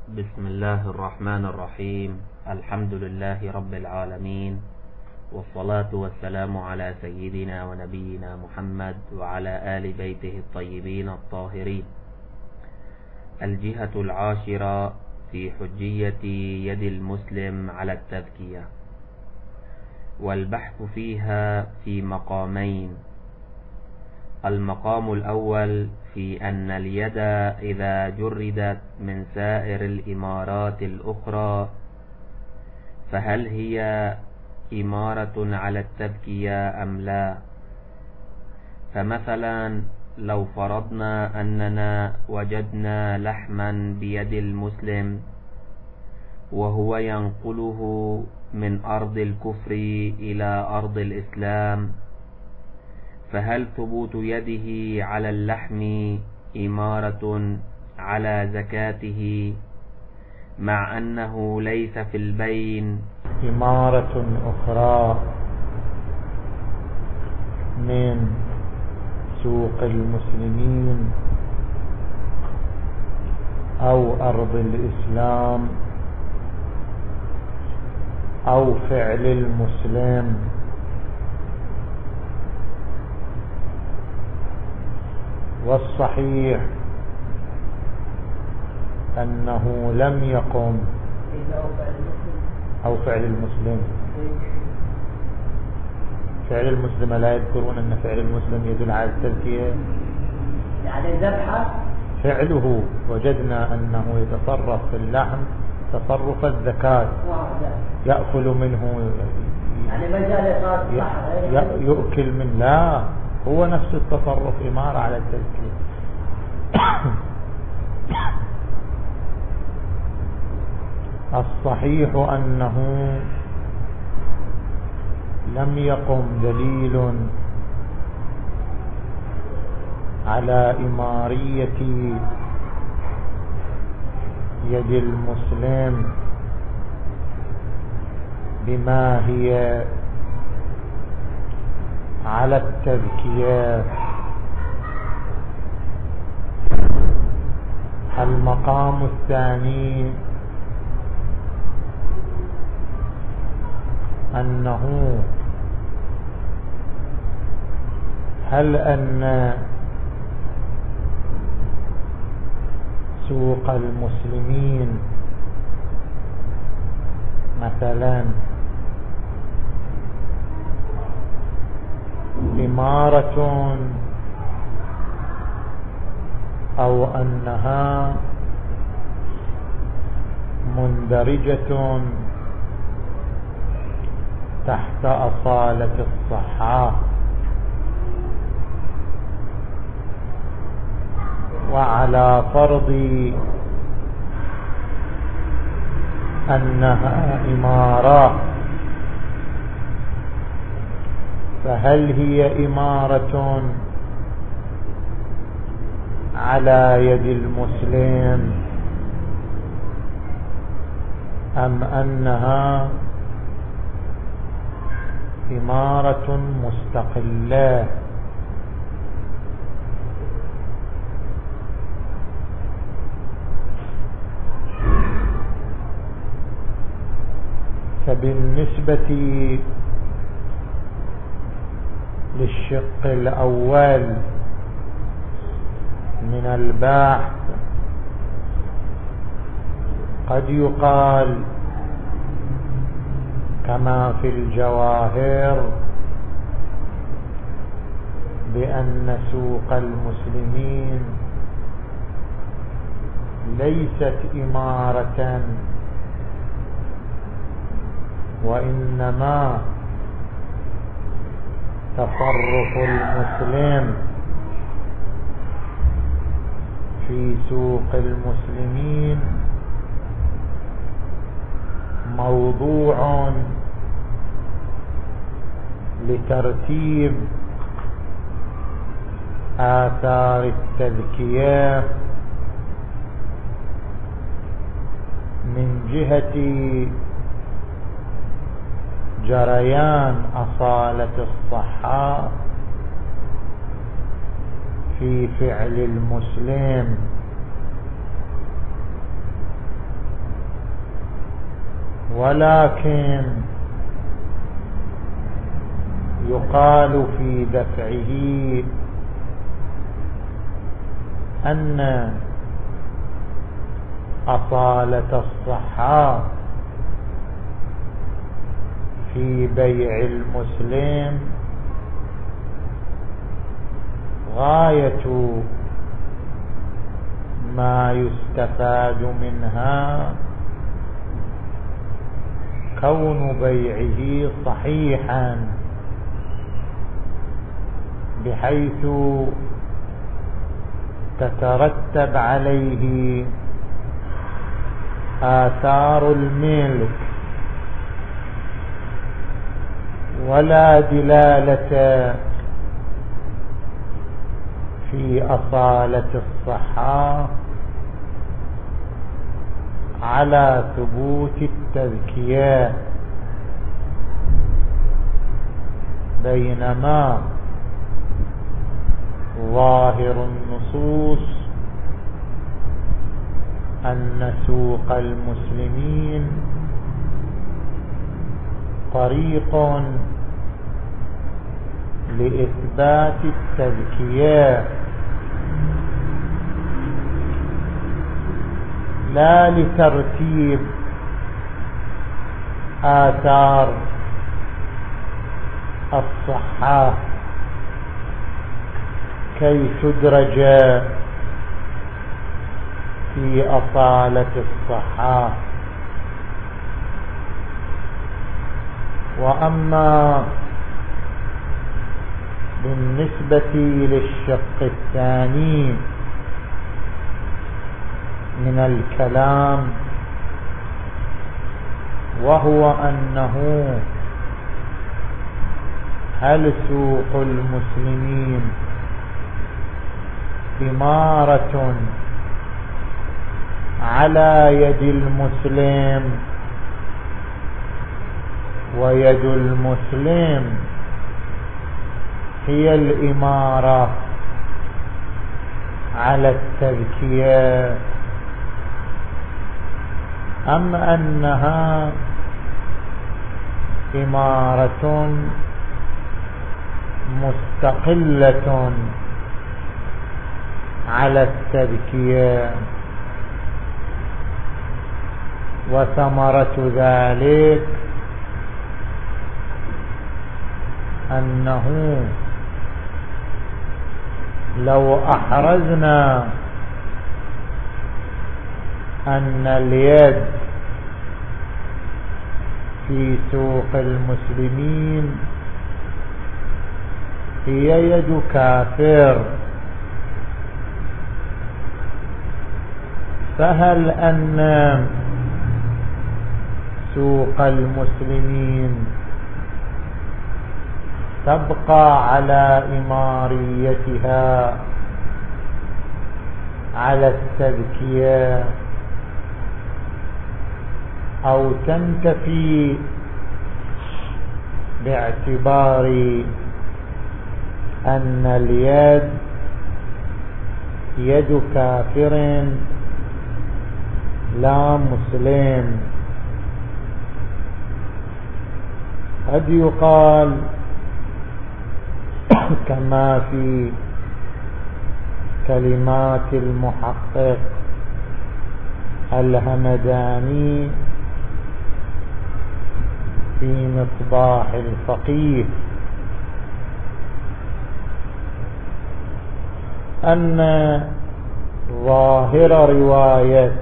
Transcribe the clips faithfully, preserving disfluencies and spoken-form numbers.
بسم الله الرحمن الرحيم. الحمد لله رب العالمين، والصلاة والسلام على سيدنا ونبينا محمد وعلى آل بيته الطيبين الطاهرين. الجهة العاشرة في حجية يد المسلم على التذكية، والبحث فيها في مقامين. المقام الأول في أن اليد إذا جردت من سائر الإمارات الأخرى فهل هي إمارة على التذكية أم لا؟ فمثلا لو فرضنا أننا وجدنا لحما بيد المسلم وهو ينقله من أرض الكفر إلى أرض الإسلام، فهل ثبوت يده على اللحم إمارة على زكاته مع أنه ليس في البين إمارة أخرى من سوق المسلمين أو أرض الإسلام أو فعل المسلم؟ والصحيح أنه لم يقم أو فعل المسلم. فعل المسلم لا يذكرون أن فعل المسلم يدل على التذكية، يعني الذبحة فعله وجدنا أنه يتصرف في اللحم تصرف الزكاة، يأكل منه، يعني ما زال يأكل من، لا هو نفس التصرف إمارة على التذكية. الصحيح أنه لم يقم دليل على إمارية يد المسلم بما هي على التذكية. المقام الثاني أنه هل أن سوق المسلمين مثلا إمارة أو أنها مندرجة تحت أصالة الصحة؟ وعلى فرض أنها إمارة فهل هي إمارة على يد المسلم أم أنها إمارة مستقلة؟ فبالنسبة للشق الأول من البحث قد يقال كما في الجواهر بأن سوق المسلمين ليست إمارة، وإنما تصرف المسلم في سوق المسلمين موضوع لترتيب آثار التذكية من جهة جريان أصالة الصحة في فعل المسلم، ولكن يقال في دفعه أن أصالة الصحة في بيع المسلم غاية ما يستفاد منها كون بيعه صحيحا بحيث تترتب عليه آثار الملك ولا دلالة في أصالة الصحة على ثبوت التذكية، بينما ظاهر النصوص أن سوق المسلمين طريق لإثبات التذكية لا لترتيب آثار الصحة كي تدرج في أصالة الصحة. وأما بالنسبة للشق الثاني من الكلام، وهو أنه هل سوق المسلمين إمارة على يد المسلم ويد المسلم هي الإمارة على التذكية، أم أنها إمارة مستقلة على التذكية؟ وثمرة ذلك أنه لو أحرزنا أن اليد في سوق المسلمين هي يد كافر، فهل أن سوق المسلمين تبقى على إماريتها على التذكية أو تنتفي باعتبار أن اليد يد كافر لا مسلم؟ قد يقال كما في كلمات المحقق الهمداني في مصباح الفقيه أن ظاهر رواية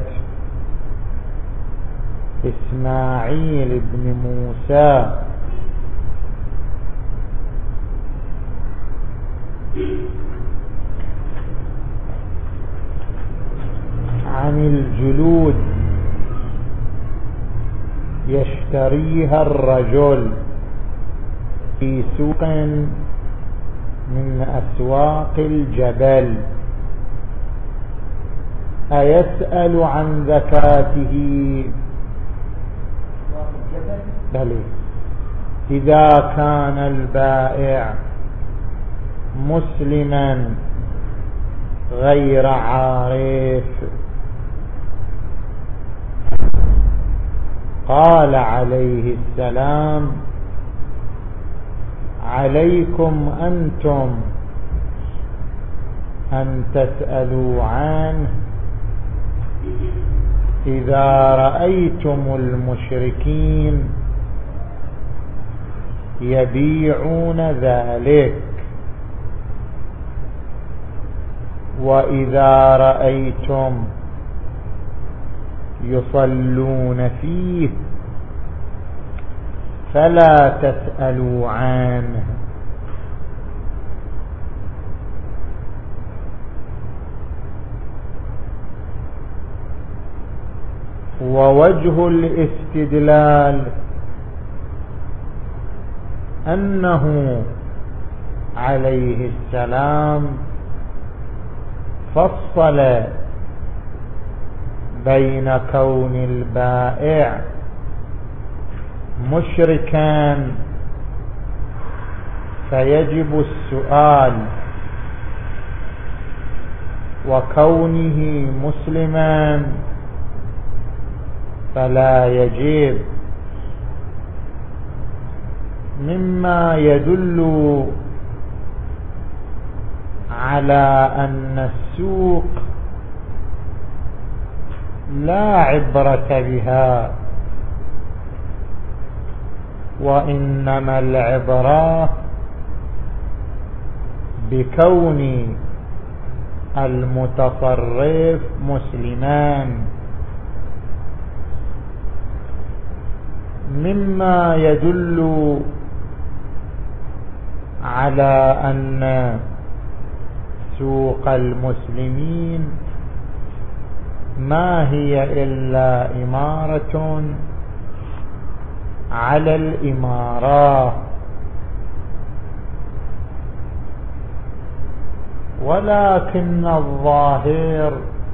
إسماعيل بن موسى عن الجلود يشتريها الرجل في سوق من أسواق الجبل أيسأل عن زكاته؟ بل إذا كان البائع مسلما غير عارف. قال عليه السلام: عليكم أنتم أن تسألوا عنه إذا رأيتم المشركين يبيعون ذلك، وإذا رأيتم يصلون فيه فلا تسألوا عنه. ووجه الاستدلال أنه عليه السلام فصل بين كون البائع مشركا فيجب السؤال، وكونه مسلما فلا يجب، مما يدل على أن السوق لا عبرة بها، وإنما العبرة بكون المتصرف مسلمان، مما يدل على أن سوق المسلمين ما هي إلا إمارة على الإمارة، ولكن الظاهر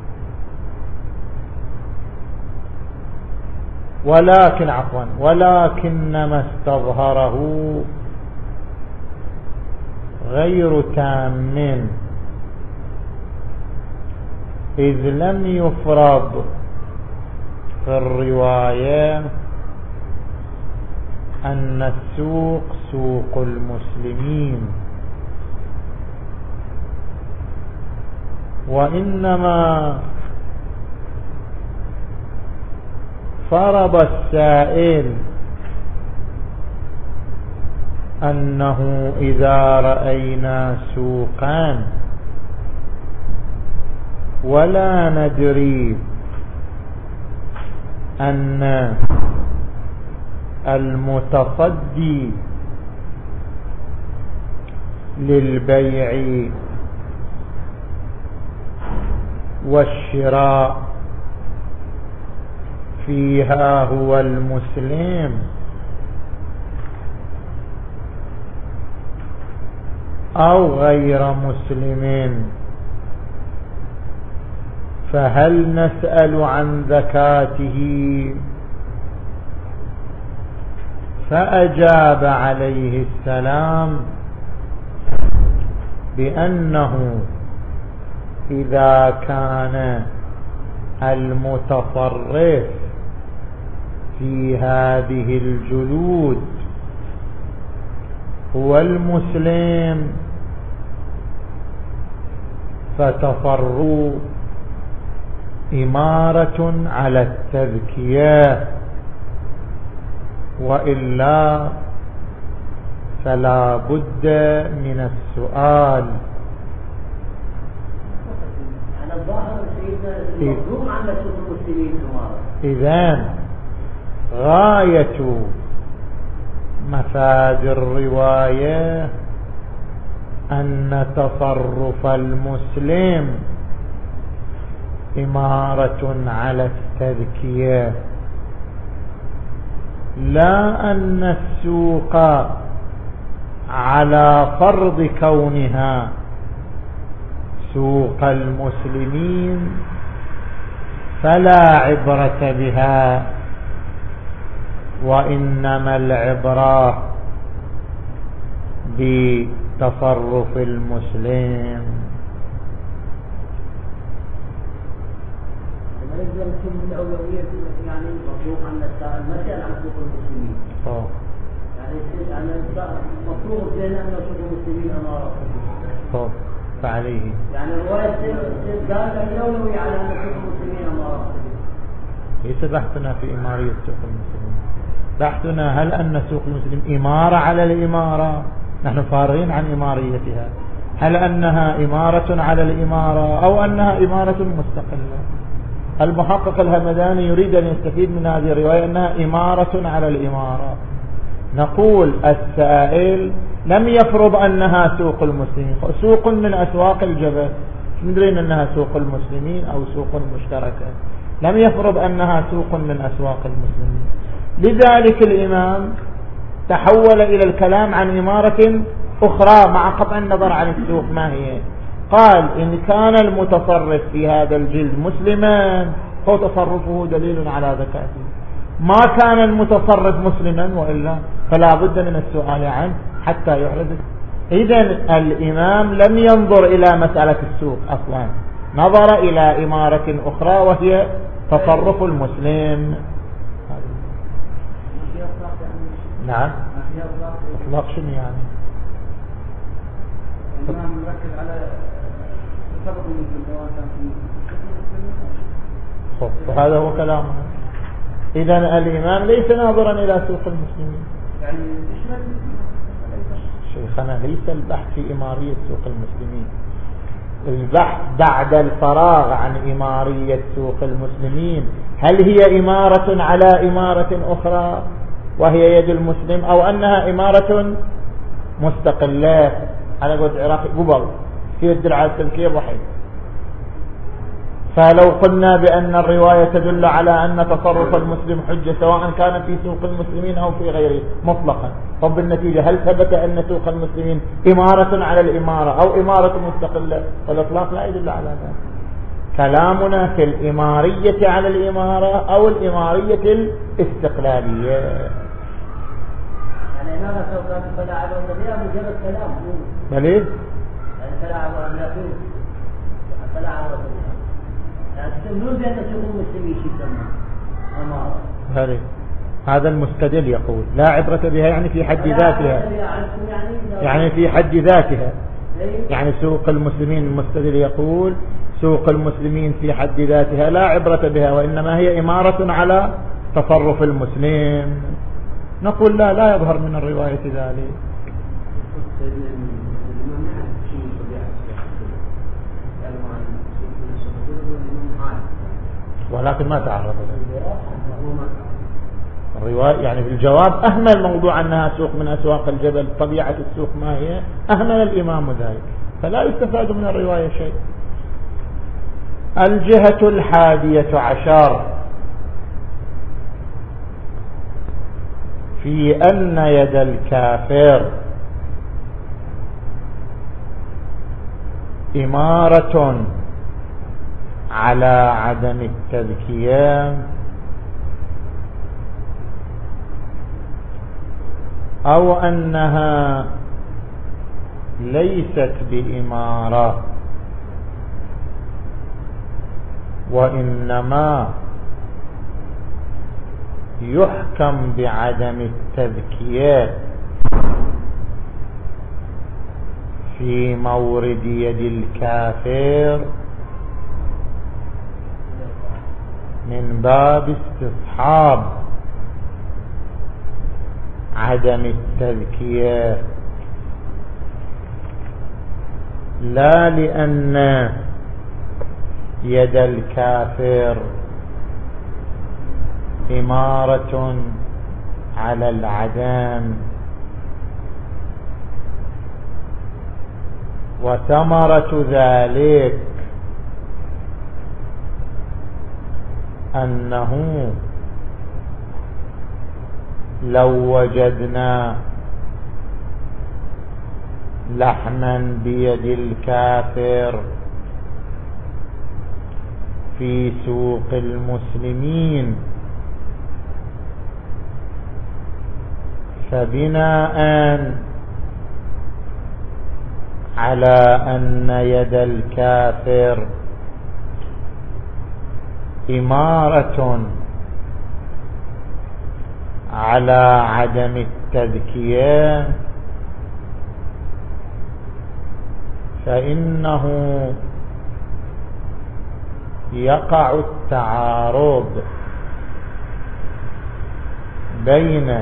ولكن عفوا ولكن ما استظهره غير تام، إذ لم يفرض في الرواية أن السوق سوق المسلمين، وإنما فرض السائل أنه إذا رأينا سوقا ولا ندري أن المتصدي للبيع والشراء فيها هو المسلم، أو غير مسلم، فهل نسأل عن زكاته؟ فأجاب عليه السلام بأنه إذا كان المتصرف في هذه الجلود هو المسلم فتفروا إمارة على التذكية، وإلا فلا بد من السؤال. على الظاهر سيدنا المفهوم عن سوق المسلمين إذن غاية مفاد الرواية أن تصرف المسلم إمارة على التذكية، لا أن السوق على فرض كونها سوق المسلمين فلا عبرة بها، وإنما العبرة بتصرف المسلم. يقدر يكون الأولوية يعني مطلوب عن المسألة عن سوق المسلمين. أوه. يعني يعني مطلوب لنا أن سوق المسلمين أمارة. أوه. فعليه. يعني الرواية قال الأولوية على أن سوق المسلمين أمارة. ليس بحثنا في إمارية سوق المسلمين. بحثنا هل أن سوق المسلمين إمارة على الإمارة؟ نحن فارغين عن إماريتها. هل أنها إمارة على الإمارة أو أنها إمارة مستقلة؟ المحقق الهمداني يريد أن يستفيد من هذه الرواية أنها إمارة على الإمارة. نقول السائل لم يفرض أنها سوق المسلمين، سوق من أسواق الجبل، ندرين أنها سوق المسلمين أو سوق مشتركة، لم يفرض أنها سوق من أسواق المسلمين. لذلك الإمام تحول إلى الكلام عن إمارة أخرى مع قطع النظر عن السوق ما هي. قال إن كان المتصرف في هذا الجلد مسلما فهو تصرفه دليل على ذكاته، ما كان المتصرف مسلما وإلا فلا بد من السؤال عنه حتى يحرز. إذن الإمام لم ينظر إلى مسألة السوق أصلا، نظر إلى إمارة أخرى وهي تصرف المسلم. نعم. إطلاق شنو يعني؟ الإمام مركز على تصرف المسلم. خب وهذا هو كلامنا. إذن الإمام ليس ناظرا إلى سوق المسلمين. يعني شيخنا ليس البحث في إمارية سوق المسلمين، البحث بعد الفراغ عن إمارية سوق المسلمين هل هي إمارة على إمارة أخرى وهي يد المسلم أو أنها إمارة مستقلة على قول العراقي قبل في الدرعة السلكية وحيد. فلو قلنا بأن الرواية تدل على أن تصرف المسلم حجة سواء كان في سوق المسلمين أو في غيره مطلقا، طب بالنتيجة هل ثبت أن سوق المسلمين إمارة على الإمارة أو إمارة مستقلة؟ فالإطلاق لا يدل على ذلك. كلامنا في الإمارية على الإمارة أو الإمارية الاستقلالية. يعني إمارة سوف تتبع وتبيع مجرد كلام بل إيه؟ يعني تلعب وأملاكين تلعب وتبيع تقولون بأن سوق المسلمين يسمى أمارة. هذه هذا المستدل يقول لا عبرة بها يعني في حد ذاتها، يعني في حد ذاتها، يعني سوق المسلمين المستدل يقول سوق المسلمين في حد ذاتها لا عبرة بها وإنما هي إمارة على تصرف المسلم. نقول لا لا يظهر من الرواية ذلك. ولكن ما تعرض الرواية، يعني في الجواب أهمل موضوع أنها سوق من أسواق الجبل، طبيعة السوق ما هي، أهمل الإمام ذلك، فلا يستفاد من الرواية شيء. الجهة الحادية عشر في أن يد الكافر إمارة على عدم التذكية أو أنها ليست بإمارة وإنما يحكم بعدم التذكية في مورد يد الكافر من باب استصحاب عدم التذكية، لا لأن يد الكافر إمارة على العدم. وثمرة ذلك أنه لو وجدنا لحما بيد الكافر في سوق المسلمين فبناء على أن يد الكافر إمارة على عدم التذكية فإنه يقع التعارض بين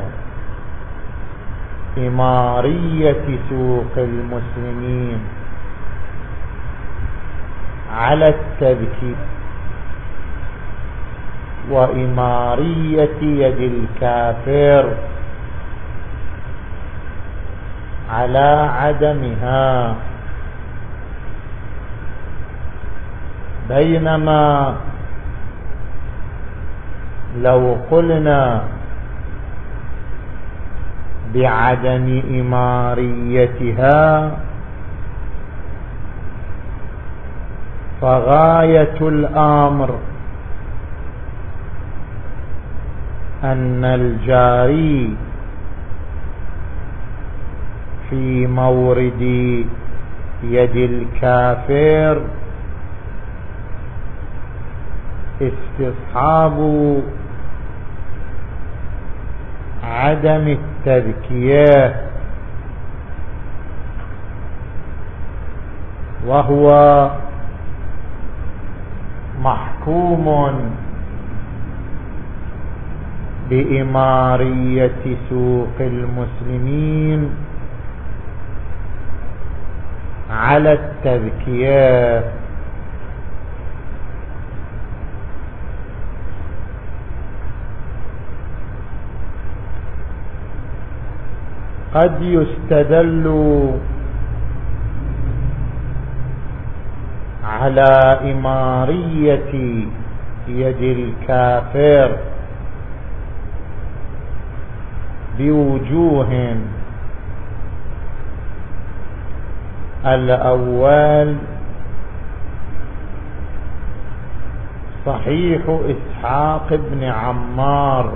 إمارية سوق المسلمين على التذكير وإمارية يد الكافر على عدمها، بينما لو قلنا بعدم إماريتها فغاية الأمر أن الجاري في مورد يد الكافر استصحاب عدم التذكية، وهو محكوم بإمارية سوق المسلمين على التذكية. قد يستدل على إمارية يد الكافر بوجوه: الأول صحيح إسحاق بن عمار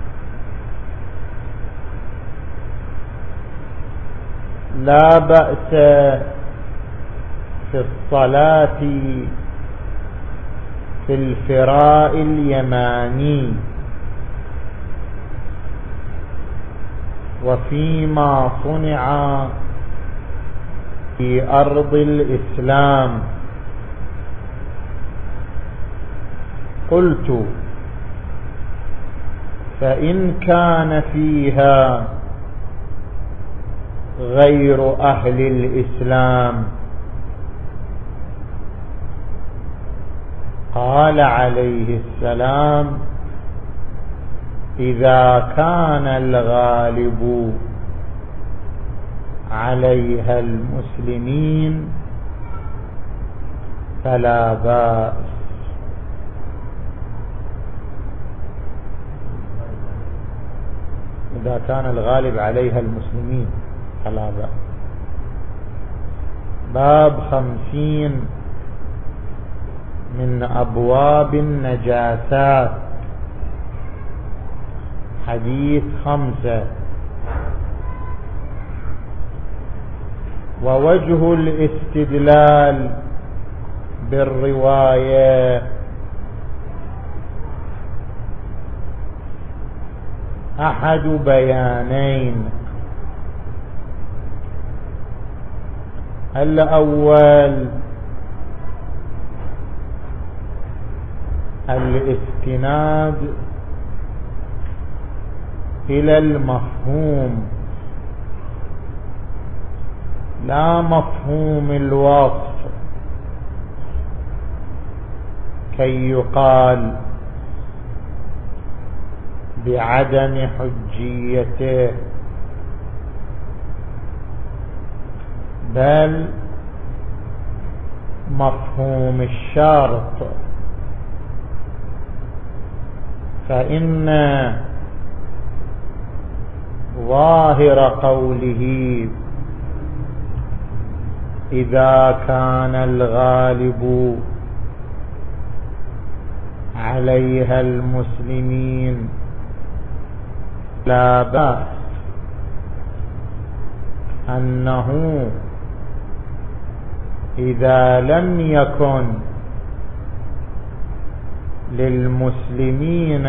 لا بأس في الصلاة في الفراء اليماني وفيما صنع في أرض الإسلام. قلت: فإن كان فيها غير أهل الإسلام قال عليه السلام: إذا كان الغالب عليها المسلمين فلا بأس. إذا كان الغالب عليها المسلمين فلا بأس. باب خمسين من أبواب النجاسات. حديث خمسة. ووجه الاستدلال بالرواية أحد بيانين: الأول الاستناد إلى المفهوم لا مفهوم الوصف، كي يقال بعدم حجيته، بل مفهوم الشرط. فإن ظاهر قوله إذا كان الغالب عليها المسلمين لا بأس، أنه إذا لم يكن للمسلمين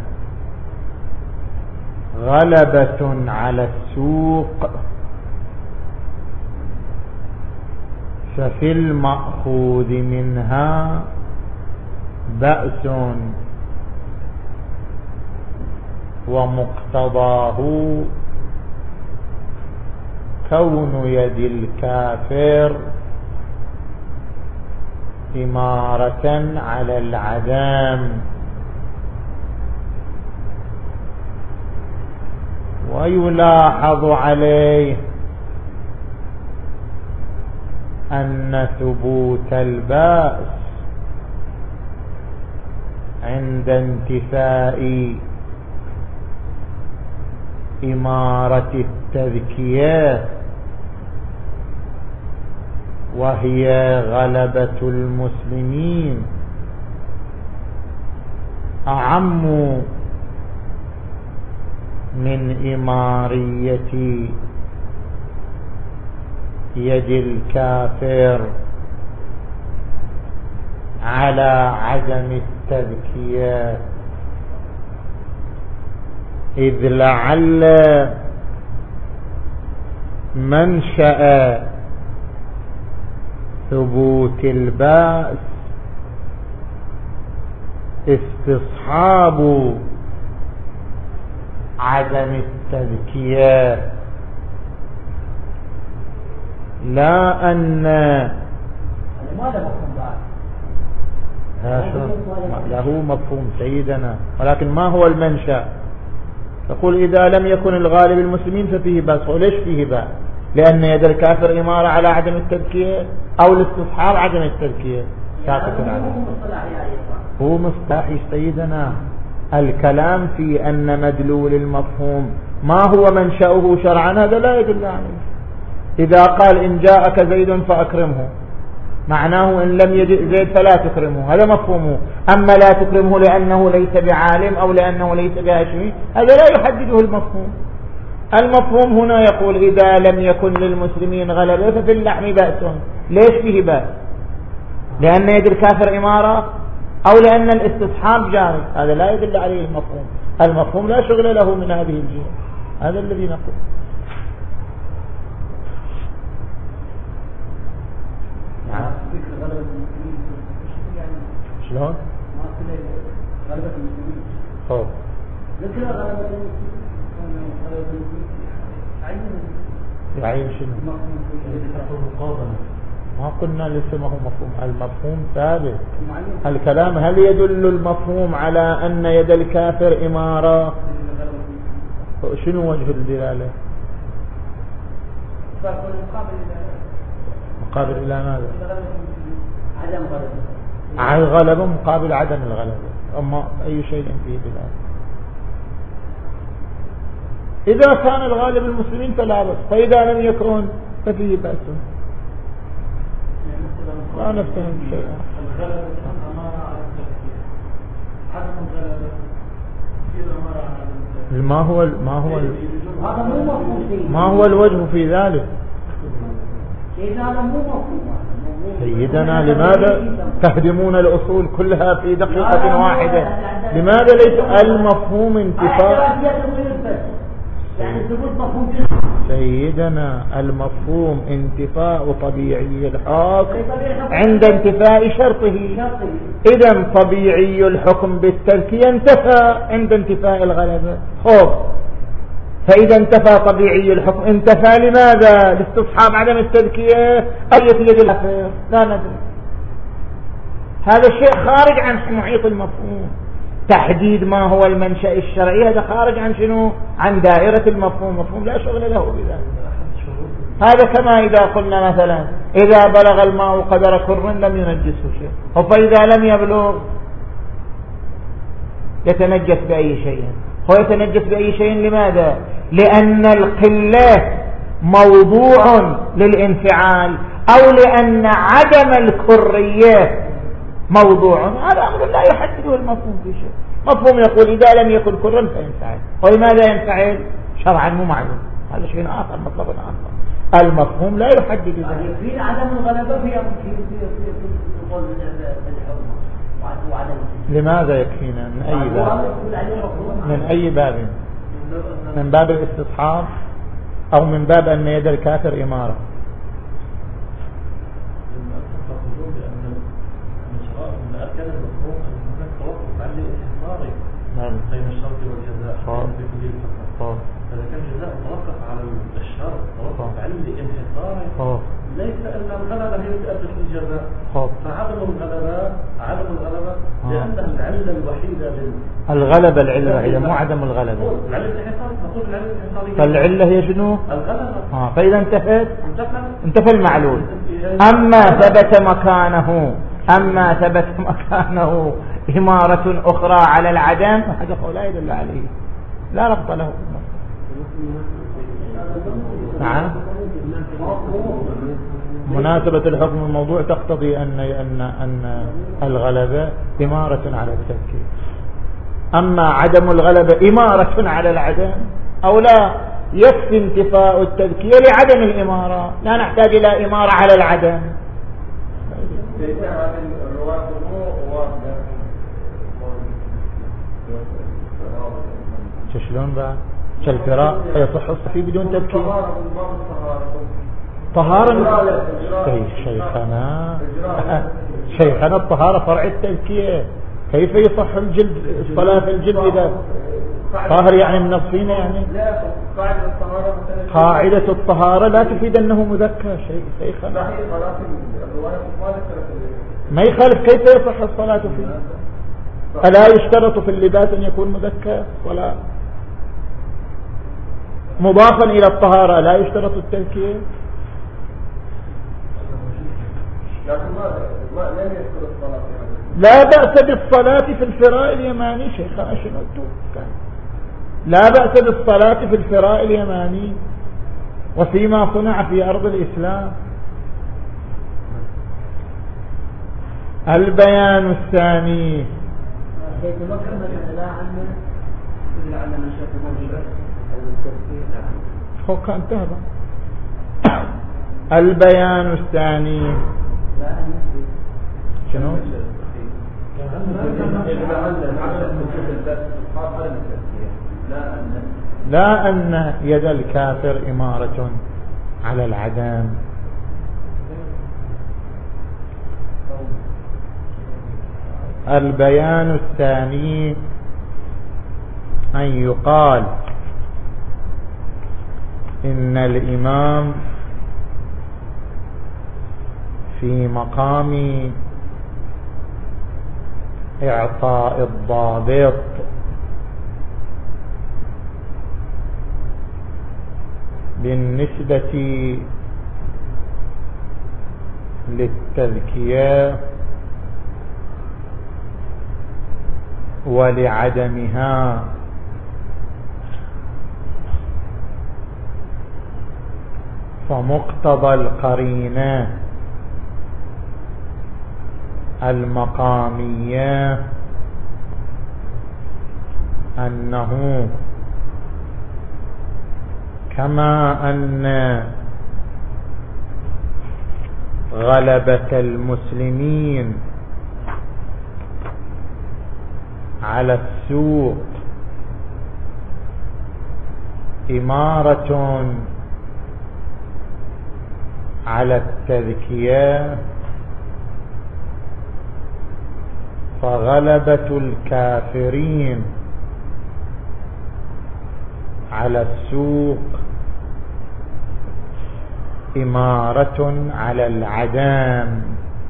غلبة على السوق ففي المأخوذ منها بأس ومقتضاه كون يد الكافر إمارة على العدم. ويلاحظ عليه أن ثبوت البأس عند انتفاء إمارة التذكية وهي غلبة المسلمين أعم من إمارية يد الكافر على عدم التذكية، إذ لعل منشأ ثبوت البأس استصحاب عدم التذكية، لا أن له مفهوم سيدنا، ولكن ما هو المنشأ؟ تقول إذا لم يكن الغالب المسلمين ففيه بأس. وليش فيه بأس؟ لأن يد الكافر إمارة على عدم التذكية أو الاستصحاب عدم التذكية. ساقط عليه هو مصطلحي سيدنا. الكلام في أن مدلول المفهوم ما هو منشأه شرعا هذا لا يدل عليه. إذا قال إن جاءك زيد فأكرمه معناه إن لم يجئ زيد فلا تكرمه، هذا مفهومه. أما لا تكرمه لأنه ليس بعالم أو لأنه ليس بهاشمي هذا لا يحدده المفهوم. المفهوم هنا يقول إذا لم يكن للمسلمين غلبة ففي اللحم بأس. ليش فيه بأس؟ لأن يد الكافر إمارة أو لأن الاستصحاب جائز، هذا لا يدل عليه المفهوم. المفهوم لا شغل له من هذه الجهة، هذا الذي نقول. نعم. شلون؟ غلبة المسلمين. خوف. ذكر غلبة المسلمين. يعين شنو؟ ما قلنا لسه ما هو مفهوم. المفهوم ثابت. الكلام هل يدل المفهوم على أن يد الكافر إمارة؟ شنو وجه الدلالة؟ مقابل إلى ماذا؟ عدم غلبة. على الغلبة مقابل عدم الغلبة. أما أي شيء فيه دلالة. إذا كان الغالب المسلمين فلا بأس، فإذا لم يكن ففيه بأس. لا نفتهم شيئا. الغلبة أمارة على التذكير، عدم الغلبة كثير أمارة على التذكير. ما هو ما هو هذا مو مفهوم. ما هو الوجه في ذلك؟ سيدنا هذا مو مفهوم. سيدنا لماذا تهدمون الأصول كلها في دقيقة واحدة؟ لماذا ليس المفهوم انتفاء؟ يعني ثبوت مفهوم سيدنا المفهوم انتفاء طبيعي الحكم عند انتفاء شرطه. إذا طبيعي الحكم بالتذكية انتفى عند انتفاء الغلبة. خوف. فإذا انتفى طبيعي الحكم انتفى لماذا؟ لاستصحاب عدم التذكية أو يد الكافر؟ لا ندري. هذا الشيء خارج عن محيط المفهوم. تحديد ما هو المنشأ الشرعي هذا خارج عن شنو؟ عن دائرة المفهوم. مفهوم لا شغل له بذلك. هذا كما إذا قلنا مثلا إذا بلغ الماء قدر كر لم ينجسه شيء، فإذا لم يبلغ يتنجس بأي شيء. هو يتنجس بأي شيء لماذا؟ لأن القلة موضوع للانفعال أو لأن عدم الكرية موضوع. هذا أمر لا يحدده المفهوم في شيء. مفهوم يقول إذا لم يكن كرا فينفعل. ولماذا ينفعل؟ شرعا مو معلوم. هذا شيء آخر، مطلب آخر. المفهوم لا يحدد ذلك. في عدم الغلبة في في في قول الحكم. لماذا يكفينا؟ من أي باب؟ من أي باب؟ من باب الاستصحاب أو من باب أن يد الكافر إمارة؟ بين الشرط والجزاء فإذا كان الجزاء توقف على الشرط توقف على الانحصار ليس أن الغلبة هي تؤدي الجزاء فعدم الغلبة عدم الغلبة لأن العلة الوحيدة لل... الغلبة العلة هي مو عدم الغلبة. العلة الانحصار نقول العلة الانحصارية فالعلة هي شنو؟ الغلبة. آه. فإذا انتفت انتفى المعلول. أما ثبت مكانه أما ثبت مكانه إمارة أخرى على العدم هذا لا يدل عليه لا ربط له. نعم مناسبة الحكم الموضوع تقتضي أن أن أن الغلبة إمارة على التذكير. أما عدم الغلبة إمارة على العدم أو لا يكفي انتفاء التذكير لعدم الإمارة لا نحتاج إلى إمارة على العدم. شلون بقى كالفراء يصح الصحي بدون تذكير؟ طهارة شيخنا شيخنا الطهارة فرع التذكير. كيف يصح الجلد الصلاة في الجلد إذا طاهر يعني من نصفين؟ يعني قاعدة الطهارة لا تفيد أنه مذكر شيخنا ما يخالف. كيف يصح الصلاة فيه؟ ألا يشترط في اللباس أن يكون مذكر ولا مضافا إلى الطهارة لا يشترط التذكير؟ لا بأس بالصلاة في الفراء اليماني شيخنا شنو لا بأس بالصلاة في الفراء اليماني وفيما صنع في أرض الإسلام. البيان الثاني هو كان انتهى. البيان الثاني شنو؟ لا أن يد الكافر إمارة على العدم. البيان الثاني أن يقال إن الإمام في مقام إعطاء الضابط بالنسبة للتذكية ولعدمها فمقتضى القرينة المقامية أنه كما أن غلبة المسلمين على السوق إمارة على التذكية فغلبة الكافرين على السوق إمارة على العدم.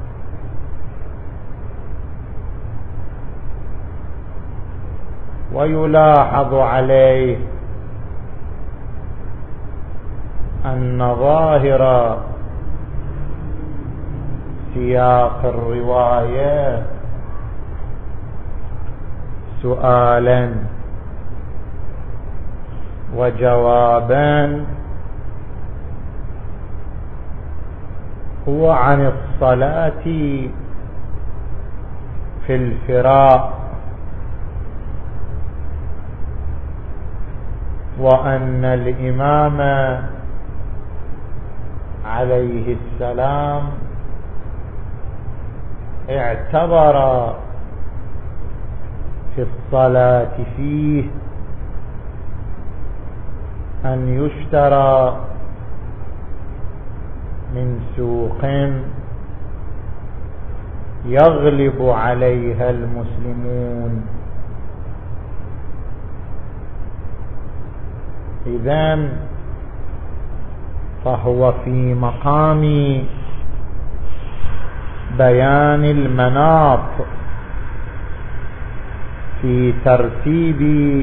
ويلاحظ عليه أن ظاهر سياق الرواية سؤالا وجوابا هو عن الصلاة في الفراء وأن الإمام عليه السلام اعتبر في الصلاة فيه أن يشترى من سوق يغلب عليها المسلمون، إذن فهو في مقام بيان المناط في ترتيب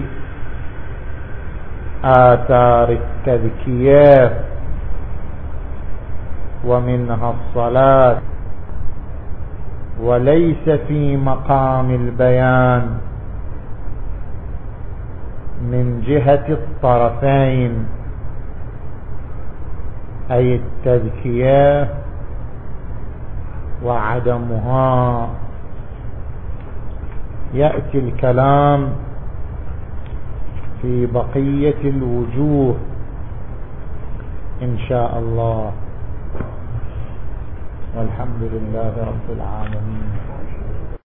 آثار التذكية ومنها الصلاة، وليس في مقام البيان من جهة الطرفين، أي التذكية وعدمها. يأتي الكلام في بقية الوجوه إن شاء الله، والحمد لله رب العالمين.